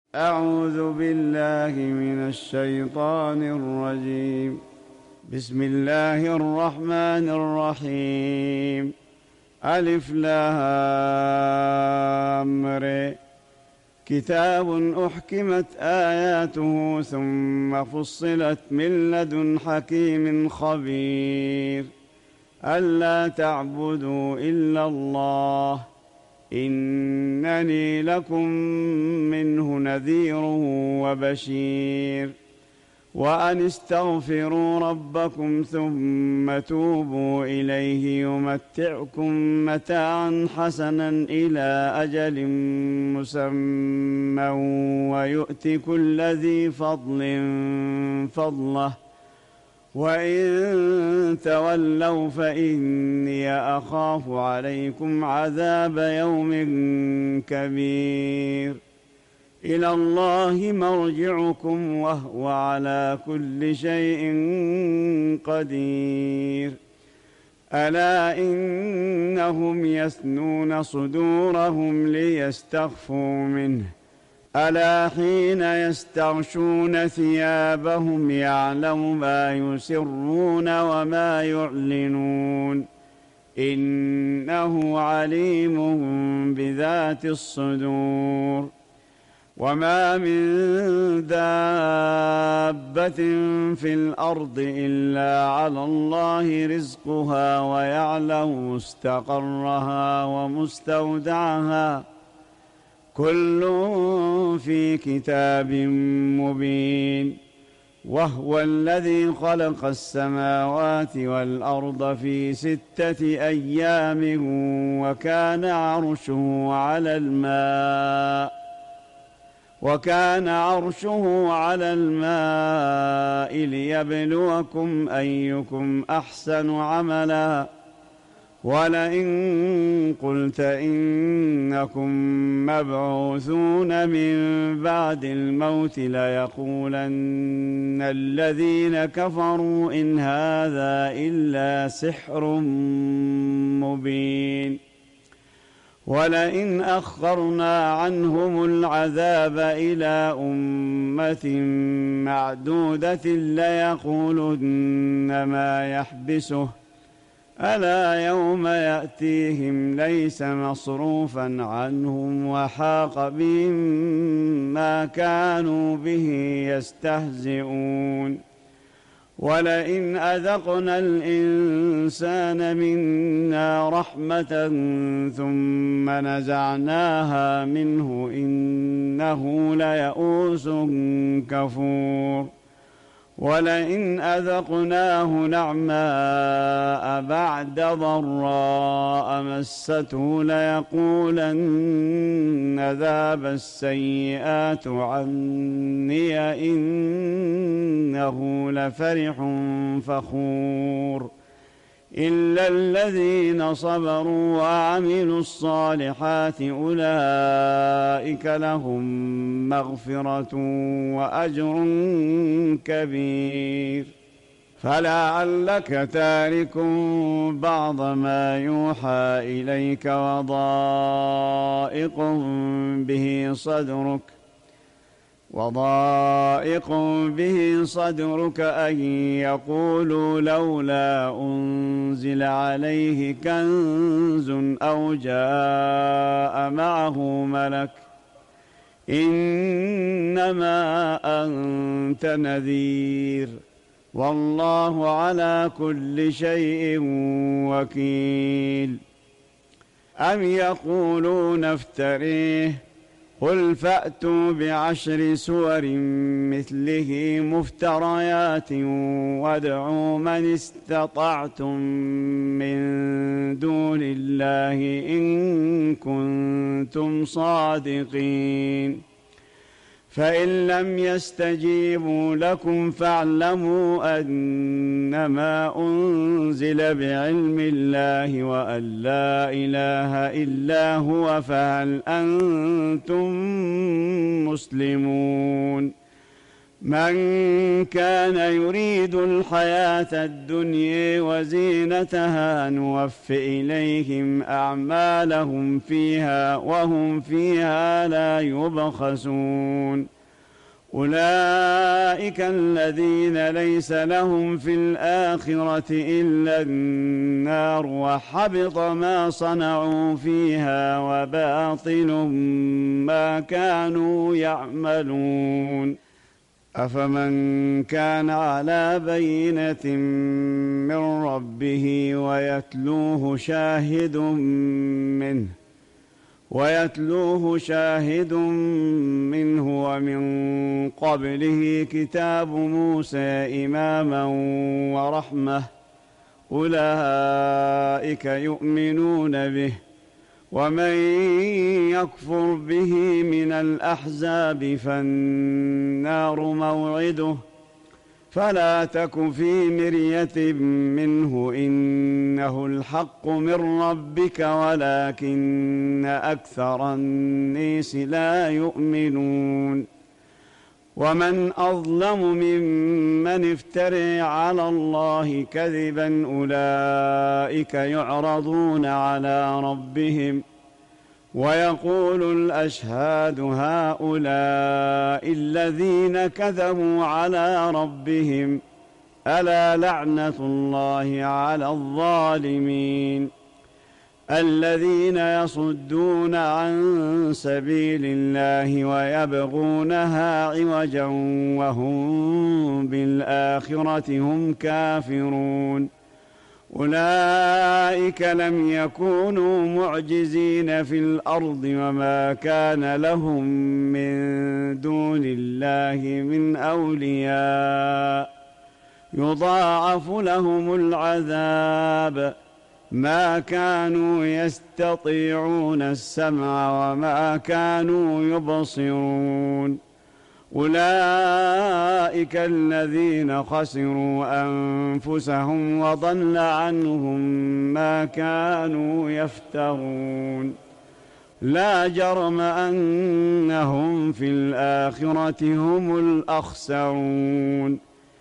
أعوذ بالله من الشيطان الرجيم. بسم الله الرحمن الرحيم. ألف لام ر. كتاب أحكمت آياته ثم فصلت من لدن حكيم خبير. ألا تعبدوا إلا الله إنني لكم منه نذير وبشير. وأن استغفروا ربكم ثم توبوا إليه يمتعكم متاعا حسنا إلى أجل مسمى ويؤت كل ذي فضل فضله وإن تولوا فإني أخاف عليكم عذاب يوم كبير. إلى الله مرجعكم وهو على كل شيء قدير. ألا إنهم يثنون صدورهم ليستخفوا منه ألا حين يستغشون ثيابهم يعلم ما يسرون وما يعلنون إنه عليم بذات الصدور. وما من دابة في الأرض إلا على الله رزقها ويعلم مستقرها ومستودعها كل في كتاب مبين. وهو الذي خلق السماوات والأرض في 6 أيام وكان عرشه على الماء ليبلوكم أيكم أحسن عملا. ولئن قلت إنكم مبعوثون من بعد الموت ليقولن الذين كفروا إن هذا إلا سحر مبين. ولئن أخرنا عنهم العذاب إلى أمة معدودة ليقولن ما يحبسه ألا يوم يأتيهم ليس مصروفا عنهم وحاق بهم ما كانوا به يستهزئون. ولئن أذقنا الإنسان منا رحمة ثم نزعناها منه إنه ليئوس كفور. ولئن أذقناه نعماء بعد ضراء مسته ليقولن ذهب السيئات عني إنه لفرح فخور. إلا الذين صبروا وعملوا الصالحات أولئك لهم مغفرة وأجر كبير. فلعلك تارك بعض ما يوحى إليك وضائق به صدرك أن يقولوا لولا أنزل عليه كنز أو جاء معه ملك إنما أنت نذير والله على كل شيء وكيل. أم يقولون افتريه قل فأتوا ب10 سور مثله مفتريات وادعوا من استطعتم من دون الله إن كنتم صادقين. فإن لم يستجيبوا لكم فاعلموا أنما أنزل بعلم الله وأن لا إله إلا هو فهل أنتم مسلمون. من كان يريد الحياة الدنيا وزينتها نوف إليهم أعمالهم فيها وهم فيها لا يبخسون أولئك الذين ليس لهم في الآخرة إلا النار وحبط ما صنعوا فيها وباطل ما كانوا يعملون أفمن كان على بينة من ربه ويتلوه شاهد منه ومن قبله كتاب موسى إماما ورحمة أولئك يؤمنون به ومن يكفر به من الأحزاب فالنار موعده فلا تك في مرية منه إنه الحق من ربك ولكن أكثر الناس لا يؤمنون ومن أظلم ممن افترى على الله كذبا أولئك يعرضون على ربهم ويقول الأشهاد هؤلاء الذين كذبوا على ربهم ألا لعنة الله على الظالمين الذين يصدون عن سبيل الله ويبغونها عوجا وهم بالآخرة هم كافرون أولئك لم يكونوا معجزين في الأرض وما كان لهم من دون الله من أولياء يضاعف لهم العذاب ما كانوا يستطيعون السمع وما كانوا يبصرون أولئك الذين خسروا أنفسهم وضل عنهم ما كانوا يفترون لا جرم أنهم في الآخرة هم الأخسرون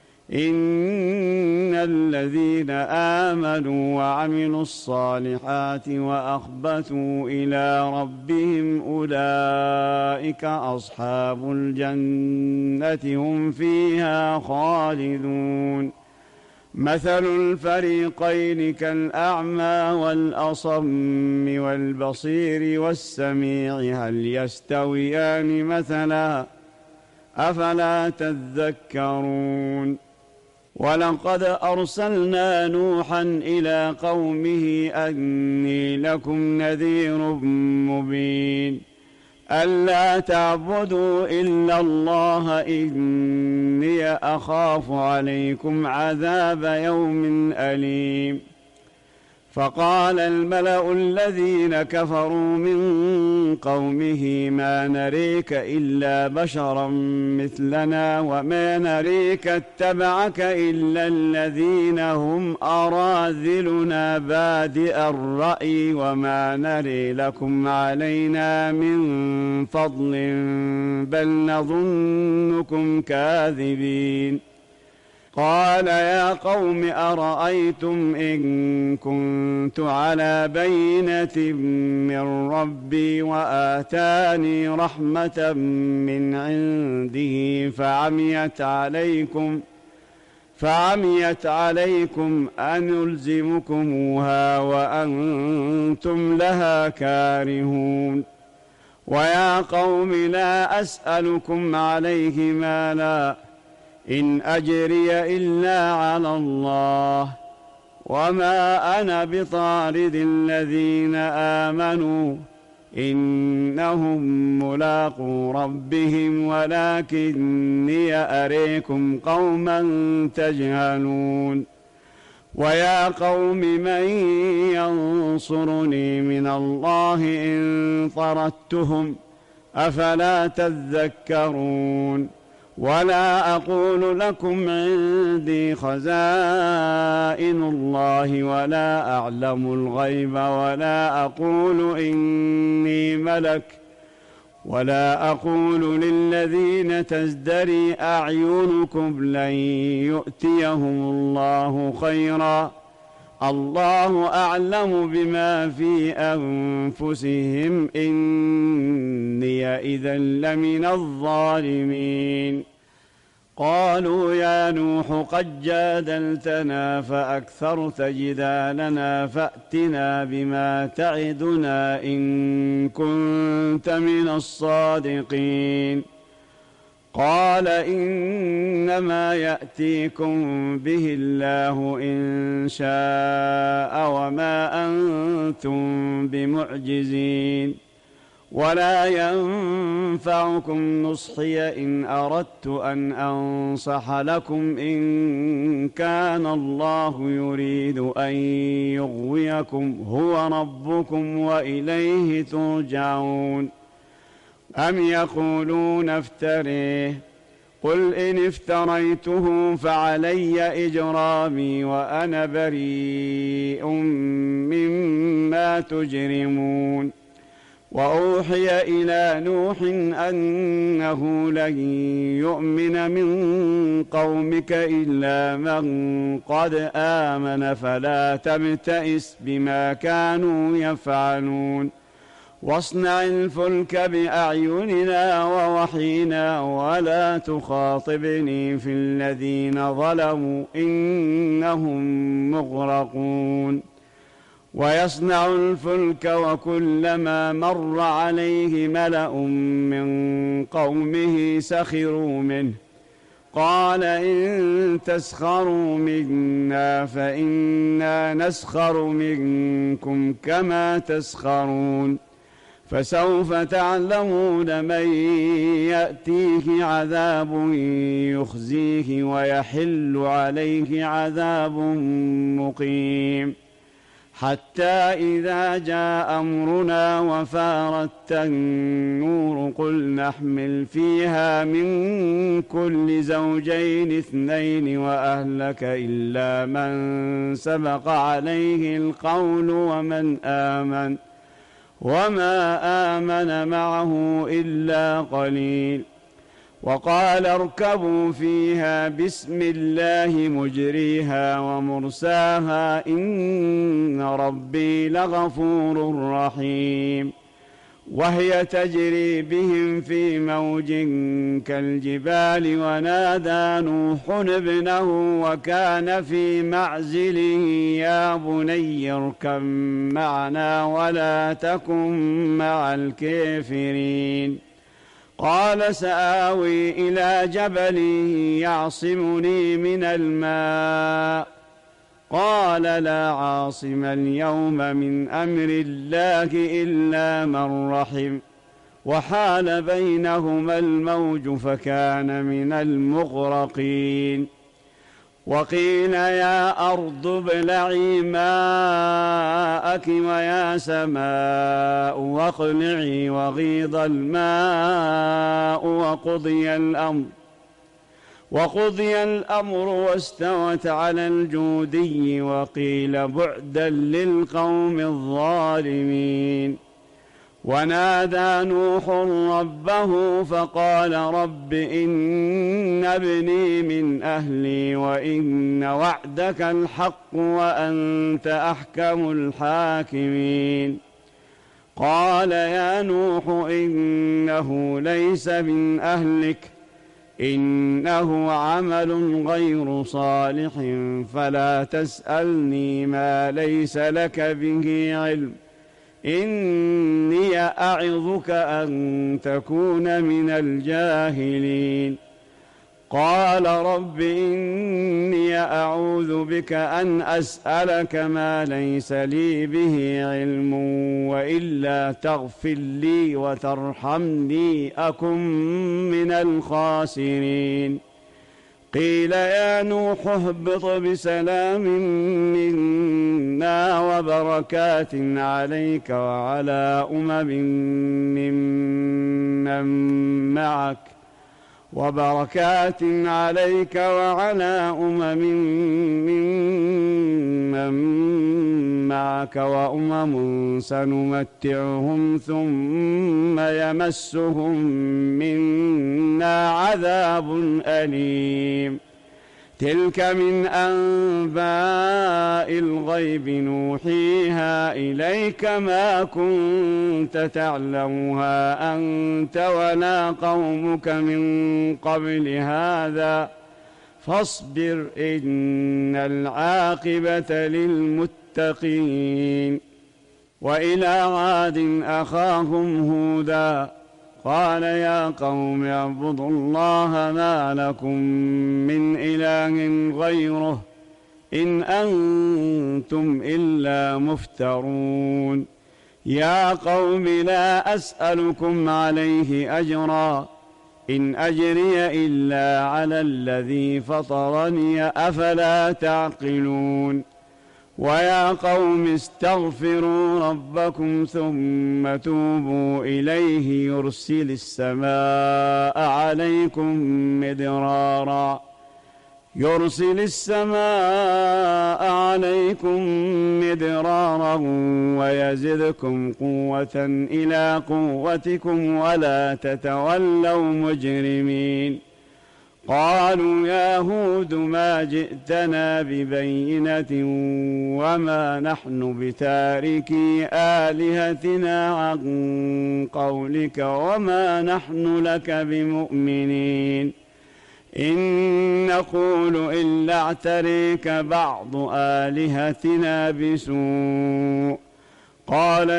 إن الذين آمنوا وعملوا الصالحات وأخبتوا إلى ربهم أولئك أصحاب الجنة هم فيها خالدون مثل الفريقين كالأعمى والأصم والبصير والسميع هل يستويان مثلا أفلا تذكرون ولقد أرسلنا نوحا إلى قومه أني لكم نذير مبين ألا تعبدوا إلا الله إني أخاف عليكم عذاب يوم أليم فقال الملأ الذين كفروا من قومه ما نريك إلا بشرا مثلنا وما نريك اتبعك إلا الذين هم أراذلنا بادئ الرأي وما نري لكم علينا من فضل بل نظنكم كاذبين قال يا قوم أرأيتم إن كنت على بينة من ربي وآتاني رحمة من عنده فعميت عليكم أنلزمكموها وأنتم لها كارهون ويا قوم لا أسألكم عليه مالا إن أجري إلا على الله وما أنا بطارد الذين آمنوا إنهم ملاقو ربهم ولكني أريكم قوما تجهلون ويا قوم من ينصرني من الله إن طردتهم أفلا تذكرون ولا أقول لكم عندي خزائن الله ولا أعلم الغيب ولا أقول إني ملك ولا أقول للذين تزدري أعينكم لن يؤتيهم الله خيرا، الله أعلم بما في أنفسهم، إني إذا لمن الظالمين. قالوا يا نوح قد جادلتنا فأكثرت جدالنا فأتنا بما تعدنا إن كنت من الصادقين. قال إنما يأتيكم به الله إن شاء وما أنتم بمعجزين، ولا ينفعكم نصحي إن أردت أن أنصح لكم إن كان الله يريد أن يغويكم هو ربكم وإليه ترجعون. أم يقولون افتريه، قل إن افتريته فعلي إجرامي وأنا بريء مما تجرمون. وأوحي إلى نوح أنه لن يؤمن من قومك إلا من قد آمن فلا تبتئس بما كانوا يفعلون، واصنع الفلك بأعيننا ووحينا ولا تخاطبني في الذين ظلموا إنهم مغرقون. ويصنع الفلك وكلما مر عليه ملأ من قومه سخروا منه، قال إن تسخروا منا فإنا نسخر منكم كما تسخرون. فسوف تعلمون من يأتيه عذاب يخزيه ويحل عليه عذاب مقيم. حتى إذا جاء أمرنا وفارت النور قل نحمل فيها من كل زوجين اثنين وأهلك إلا من سبق عليه القول وما آمن معه إلا قليل. وقال اركبوا فيها بسم الله مجريها ومرساها إن ربي لغفور رحيم. وهي تجري بهم في موج كالجبال ونادى نوح ابنه وكان في معزل يا بني اركب معنا ولا تكن مع الكافرين. قال سآوي إلى جبل يعصمني من الماء، قال لا عاصم اليوم من أمر الله إلا من رحم، وحال بينهما الموج فكان من المغرقين. وقيل يا أرض ابلعي ماءك ويا سماء واقلعي وغيض الماء وقضي الأمر واستوت على الجودي وقيل بعدا للقوم الظالمين. ونادى نوح ربه فقال رب إن ابني من أهلي وإن وعدك الحق وأنت أحكم الحاكمين. قال يا نوح إنه ليس من أهلك إنه عمل غير صالح فلا تسألني ما ليس لك به علم إني أعظك أن تكون من الجاهلين. قال رب إني أعوذ بك أن أسألك ما ليس لي به علم وإلا تغفر لي وترحمني أكن من الخاسرين. قيل يا نوح اهبط بسلام منا وبركات عليك وعلى أمم ممن معك وبركات عليك وعلى ممن معك وأمم سنمتعهم ثم يمسهم منا عذاب أليم تلك من أنباء الغيب نوحيها إليك ما كنت تعلمها أنت ولا قومك من قبل هذا فاصبر إن العاقبة للمتقين وإلى عاد أخاهم هودا قال يا قوم اعبدوا الله ما لكم من إله غيره إن أنتم إلا مفترون يا قوم لا أسألكم عليه أجرا إن أجري إلا على الذي فطرني أفلا تعقلون ويا قوم استغفروا ربكم ثم توبوا إليه يرسل السماء عليكم مدرارا ويزدكم قوة إلى قوتكم ولا تتولوا مجرمين قالوا يا هود ما جئتنا ببينة وما نحن بتاركي آلهتنا عن قولك وما نحن لك بمؤمنين إن نقول إلا اعتريك بعض آلهتنا بسوء قال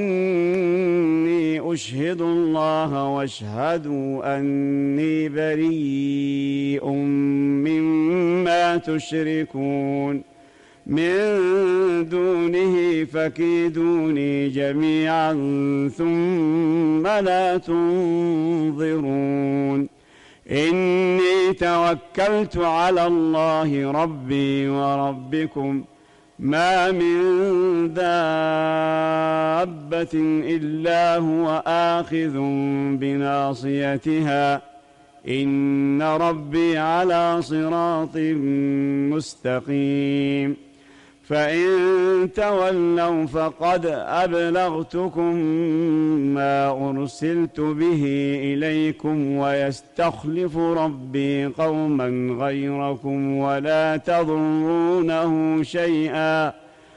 إني أشهد الله واشهدوا أني بريء مما تشركون من دونه فكيدوني جميعا ثم لا تنظرون إني توكلت على الله ربي وربكم ما من دابة إلا هو آخذ بناصيتها إن ربي على صراط مستقيم فإن تولوا فقد أبلغتكم ما أرسلت به إليكم ويستخلف ربي قوما غيركم ولا تضرونه شيئا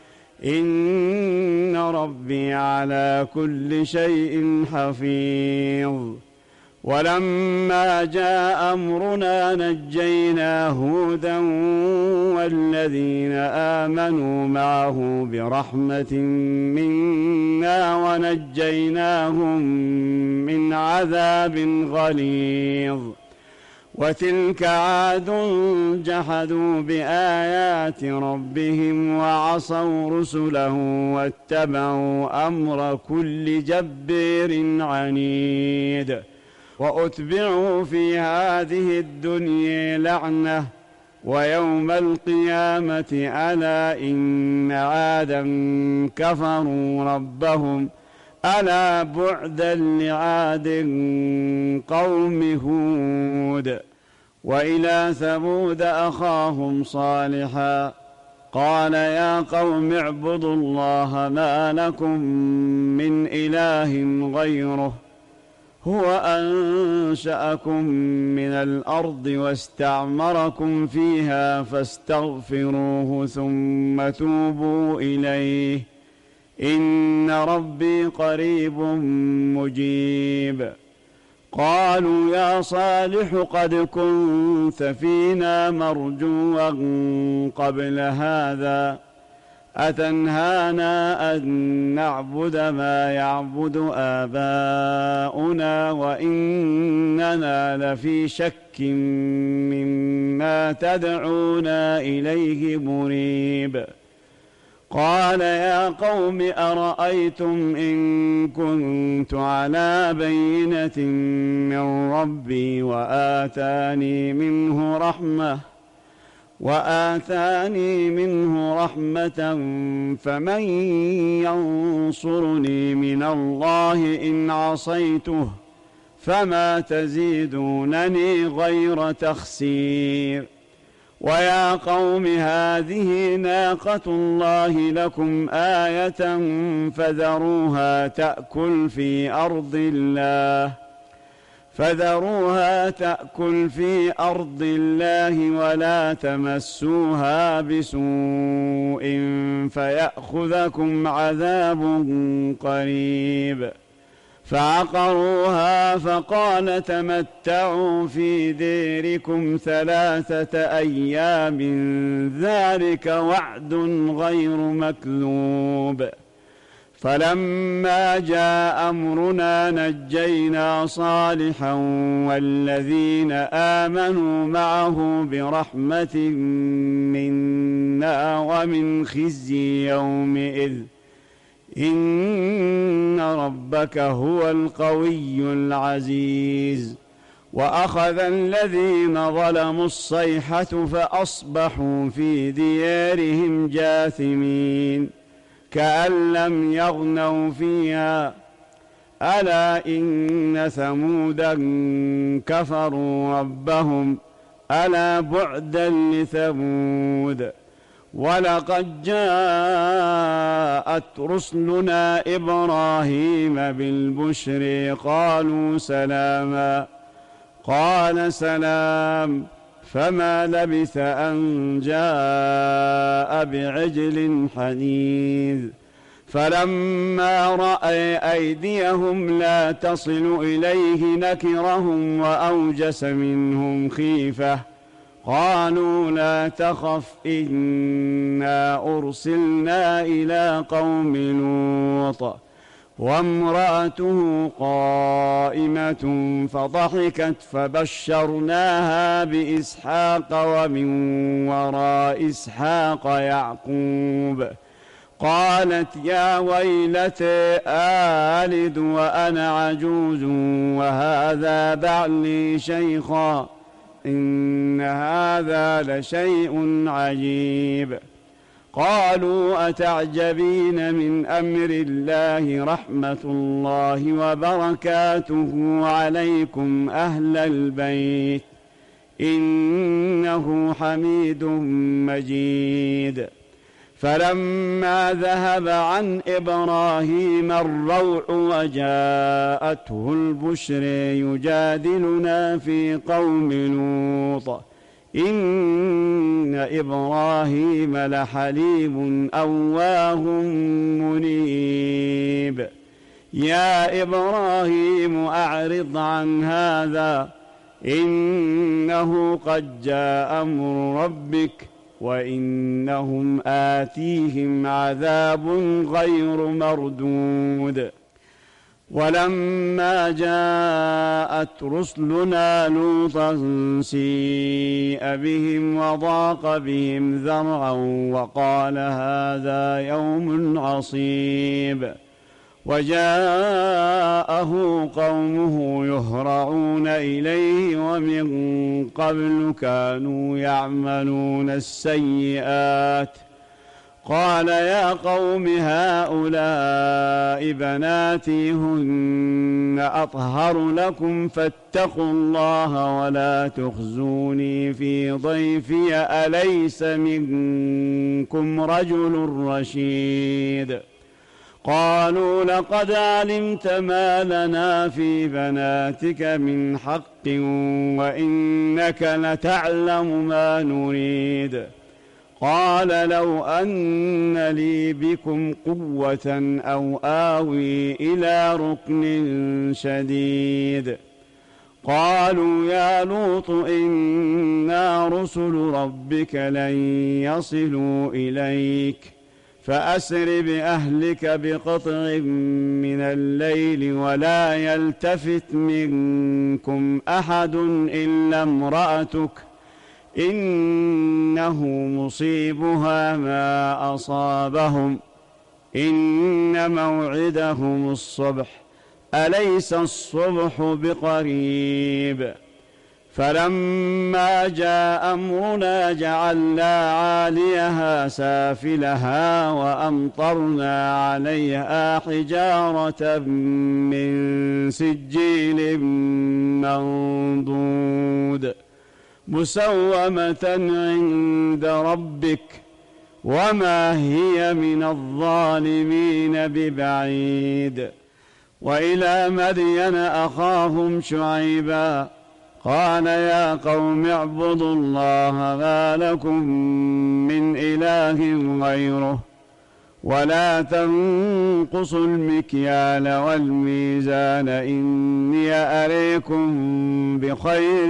إن ربي على كل شيء حفيظ ولما جاء أمرنا نجينا هودا والذين آمنوا معه برحمة منا ونجيناهم من عذاب غليظ وتلك عاد جحدوا بآيات ربهم وعصوا رسله واتبعوا أمر كل جبار عنيد وأتبعوا في هذه الدنيا لعنة ويوم القيامة ألا إن عادا كفروا ربهم ألا بعدا لعاد قوم هود وإلى ثمود أخاهم صالحا قال يا قوم اعبدوا الله ما لكم من إله غيره هو أنشأكم من الأرض واستعمركم فيها فاستغفروه ثم توبوا إليه إن ربي قريب مجيب قالوا يا صالح قد كنت فينا مرجوا قبل هذا أتنهانا أن نعبد ما يعبد آباؤنا وإننا لفي شك مما تدعونا إليه مريب قال يا قوم أرأيتم إن كنت على بينة من ربي وآتاني منه رحمة فمن ينصرني من الله إن عصيته فما تزيدونني غير تخسير. ويا قوم هذه ناقة الله لكم آية فذروها تأكل في أرض الله ولا تمسوها بسوء فيأخذكم عذاب قريب. فعقروها فقال تمتعوا في ديركم 3 أيام ذلك وعد غير مكذوب. فلما جاء أمرنا نجينا صالحا والذين آمنوا معه برحمة منا ومن خزي يومئذ إن ربك هو القوي العزيز. وأخذ الذين ظلموا الصيحة فأصبحوا في ديارهم جاثمين كأن لم يغنوا فيها ألا إن ثمودا كفروا ربهم ألا بعدا لثمود. ولقد جاءت رسلنا إبراهيم بالبشر قالوا سلاما قال سلام فما لبث أن جاء بعجل حنيذ. فلما رأى أيديهم لا تصل إليه نكرهم وأوجس منهم خيفة قالوا لا تخف إنا أرسلنا إلى قوم لوط وامرأته قائمة فضحكت فبشرناها بإسحاق ومن وراء إسحاق يعقوب. قالت يا ويلتى آلد وأنا عجوز وهذا بعلي شيخا إن هذا لشيء عجيب. قالوا أتعجبين من أمر الله رحمة الله وبركاته عليكم أهل البيت إنه حميد مجيد. فلما ذهب عن إبراهيم الروع وجاءته البشر يجادلنا في قوم لوط إن إبراهيم لحليم أواه منيب. يا إبراهيم أعرض عن هذا إنه قد جاء أمر ربك وإنهم آتيهم عذاب غير مردود. ولما جاءت رسلنا لوطا سيء بهم وضاق بهم ذرعا وقال هذا يوم عصيب. وجاءه قومه يهرعون إليه ومن قبل كانوا يعملون السيئات. قال يا قوم هؤلاء بناتي هن أطهر لكم فاتقوا الله ولا تخزوني في ضيفي أليس منكم رجل رشيد. قالوا لقد علمت ما لنا في بناتك من حق وإنك لتعلم ما نريد. قال لو أن لي بكم قوة أو آوي إلى ركن شديد. قالوا يا لوط إنا رسل ربك لن يصلوا إليك فأسر بأهلك بقطع من الليل ولا يلتفت منكم أحد إلا امرأتك إنه مصيبها ما أصابهم إن موعدهم الصبح أليس الصبح بقريب. فلما جاء أمرنا جعلنا عاليها سافلها وأمطرنا عليها حجارة من سجيل منضود مسومة عند ربك وما هي من الظالمين ببعيد. وإلى مدين أخاهم شعيبا قال يا قوم اعبدوا الله ما لكم من إله غيره ولا تنقصوا المكيال والميزان إني أريكم بخير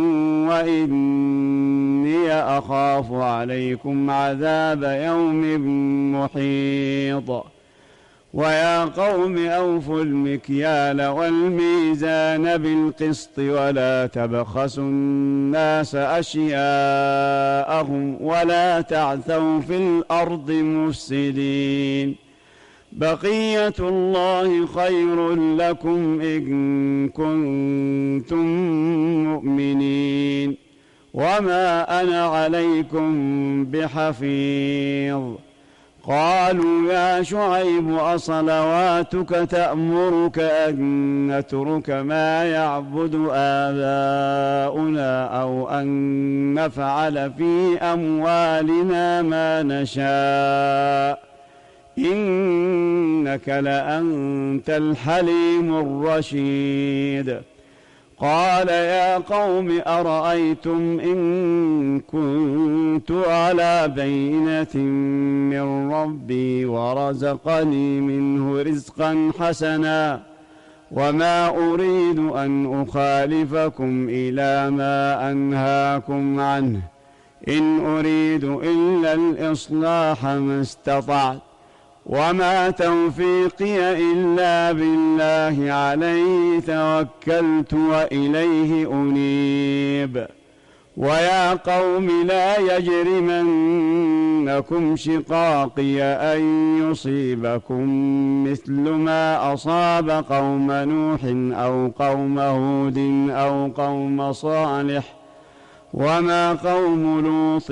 وإني أخاف عليكم عذاب يوم محيط. ويا قوم أوفوا المكيال والميزان بالقسط ولا تبخسوا الناس أشياءهم ولا تعثوا في الأرض مفسدين. بقية الله خير لكم إن كنتم مؤمنين وما أنا عليكم بحفيظ. قالوا يا شعيب أصلواتك تأمرك أن نترك ما يعبد آباؤنا أو أن نفعل في أموالنا ما نشاء إنك لأنت الحليم الرشيد. قال يا قوم أرأيتم إن كنت على بينة من ربي ورزقني منه رزقا حسنا وما أريد أن أخالفكم إلى ما أنهاكم عنه إن أريد إلا الإصلاح ما استطعت وما توفيقي إلا بالله عليه توكلت وإليه أنيب. ويا قوم لا يجرمنكم شقاقي أن يصيبكم مثل ما أصاب قوم نوح أو قوم هود أو قوم صالح وما قوم لوط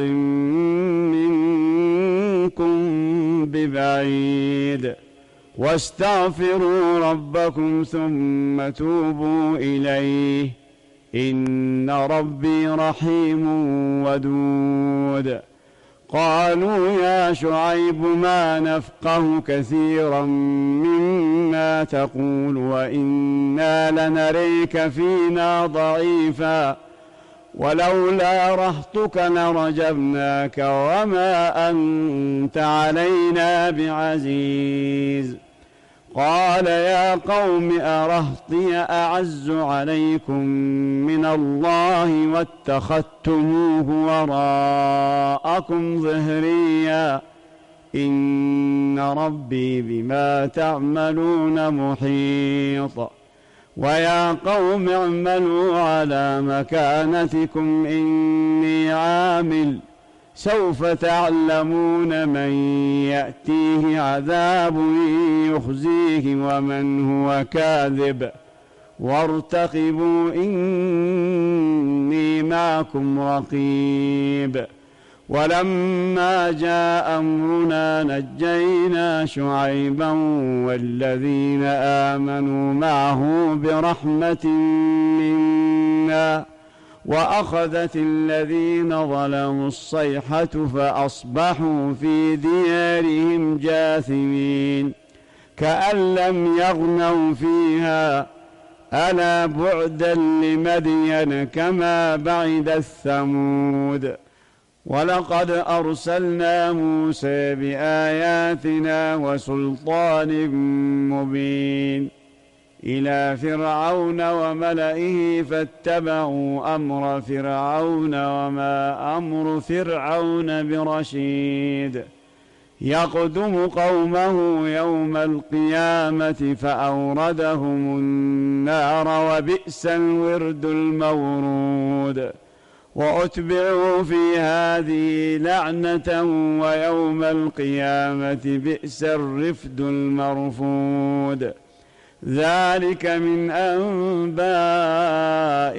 منكم ببعيد. واستغفروا ربكم ثم توبوا إليه إن ربي رحيم ودود. قالوا يا شعيب ما نفقه كثيرا مما تقول وإنا لنريك فينا ضعيفا ولولا رهطك لرجمناك وما أنت علينا بعزيز. قال يا قوم أرهطي أعز عليكم من الله واتخذتموه وراءكم ظهريا إن ربي بما تعملون محيط. ويا قوم اعملوا على مكانتكم إني عامل سوف تعلمون من يأتيه عذاب يخزيه ومن هو كاذب وارتقبوا إني معكم رقيب. ولما جاء أمرنا نجينا شعيبا والذين آمنوا معه برحمة منا وأخذت الذين ظلموا الصيحة فأصبحوا في ديارهم جاثمين كأن لم يغنوا فيها ألا بعدا لمدين كما بعد الثمود. ولقد أرسلنا موسى بآياتنا وسلطان مبين إلى فرعون وملئه فاتبعوا أمر فرعون وما أمر فرعون برشيد. يقدم قومه يوم القيامة فأوردهم النار وبئس الورد المورود. وأتبعوا في هذه لعنة ويوم القيامة بئس الرفد المرفود. ذلك من أنباء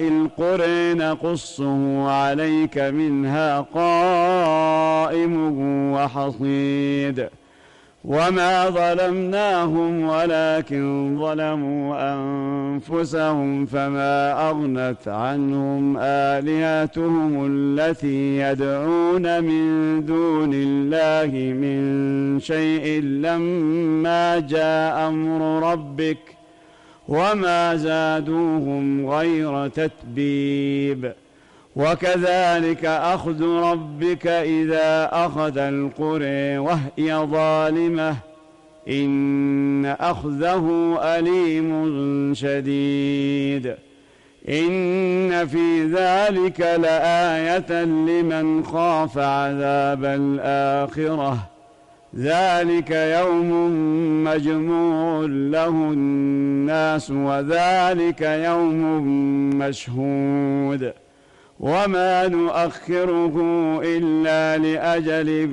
القرى نقصه عليك منها قائم وحصيد وما ظلمناهم ولكن ظلموا أنفسهم فما أغنت عنهم آلهتهم التي يدعون من دون الله من شيء لما جاء أمر ربك وما زادوهم غير تتبيب وكذلك أخذ ربك إذا أخذ القرى وهي ظالمة إن أخذه أليم شديد إن في ذلك لآية لمن خاف عذاب الآخرة ذلك يوم مجموع له الناس وذلك يوم مشهود وما نؤخره إلا لأجل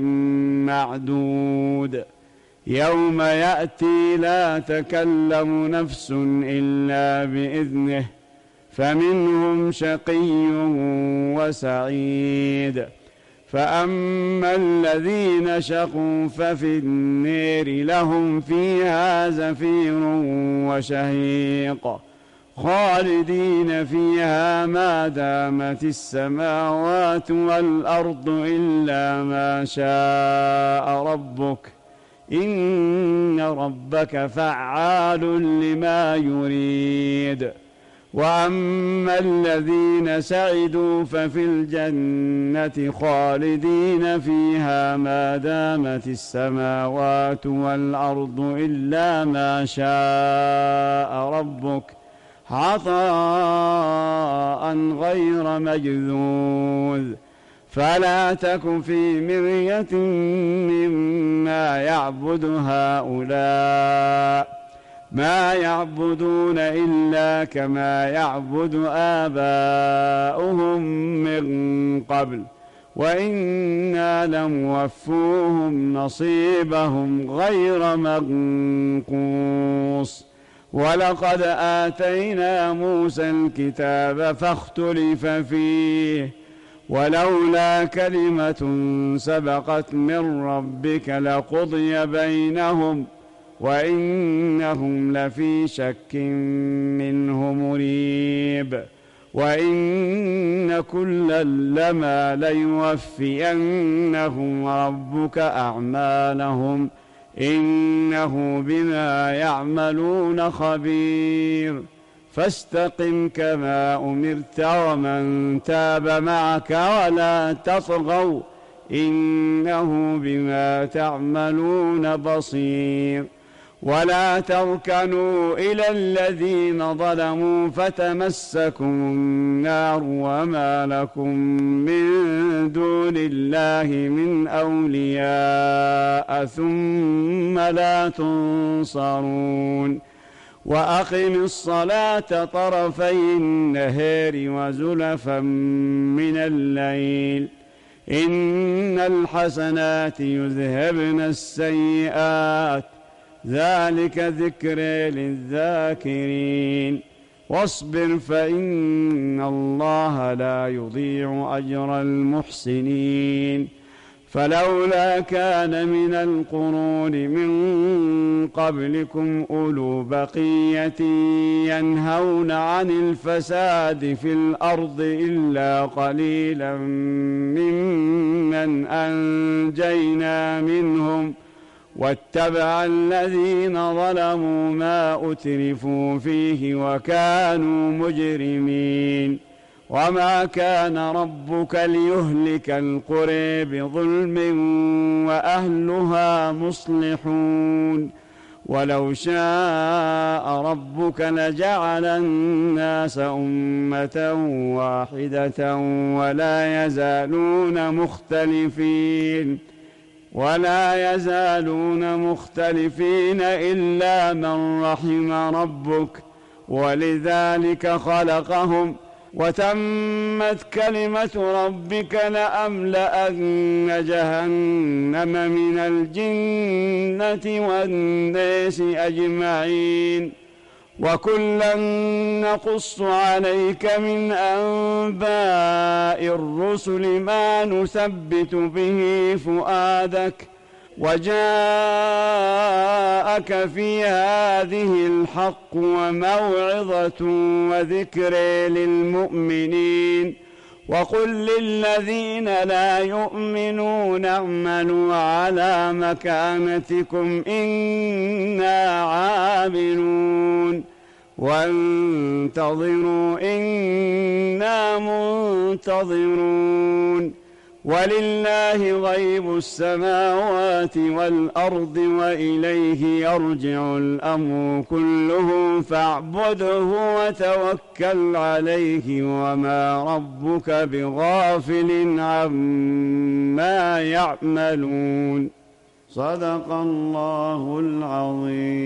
معدود يوم يأتي لا تكلم نفس إلا بإذنه فمنهم شقي وسعيد فأما الذين شقوا ففي النار لهم فيها زفير وشهيق خالدين فيها ما دامت السماوات والأرض إلا ما شاء ربك إن ربك فعال لما يريد وأما الذين سعدوا ففي الجنة خالدين فيها ما دامت السماوات والأرض إلا ما شاء ربك عطاء غير مجذوذ فلا تك في مرية مما يعبد هؤلاء ما يعبدون إلا كما يعبد آباؤهم من قبل وإنا لموفوهم نصيبهم غير منقوص ولقد آتينا موسى الكتاب فاختلف فيه ولولا كلمة سبقت من ربك لقضي بينهم وإنهم لفي شك منه مريب وإن كلا لما ليوفينهم ربك أعمالهم إنه بما يعملون خبير فاستقم كما أمرت ومن تاب معك ولا تطغوا إنه بما تعملون بصير ولا تركنوا إلى الذين ظلموا فتمسكم النار وما لكم من دون الله من أولياء ثم لا تنصرون وأقم الصلاة طرفي النهار وزلفا من الليل إن الحسنات يذهبن السيئات ذلك ذكر للذاكرين واصبر فإن الله لا يضيع أجر المحسنين فلولا كان من القرون من قبلكم أولو بقية ينهون عن الفساد في الأرض إلا قليلا ممن أنجينا منهم واتبع الذين ظلموا ما أترفوا فيه وكانوا مجرمين وما كان ربك ليهلك القرى بظلم وأهلها مصلحون ولو شاء ربك لجعل الناس أمة واحدة ولا يزالون مختلفين إلا من رحم ربك ولذلك خلقهم وتمت كلمة ربك لأملأن جهنم من الجنة والناس أجمعين وكلا نقص عليك من أنباء الرسل ما نثبت به فؤادك وجاءك في هذه الحق وموعظة وذكر للمؤمنين وقل للذين لا يؤمنون اعملوا على مكانتكم إنا عاملون وانتظروا إنا منتظرون ولله غيب السماوات والأرض وإليه يرجع الأمر كله فاعبده وتوكل عليه وما ربك بغافل عما يعملون صدق الله العظيم.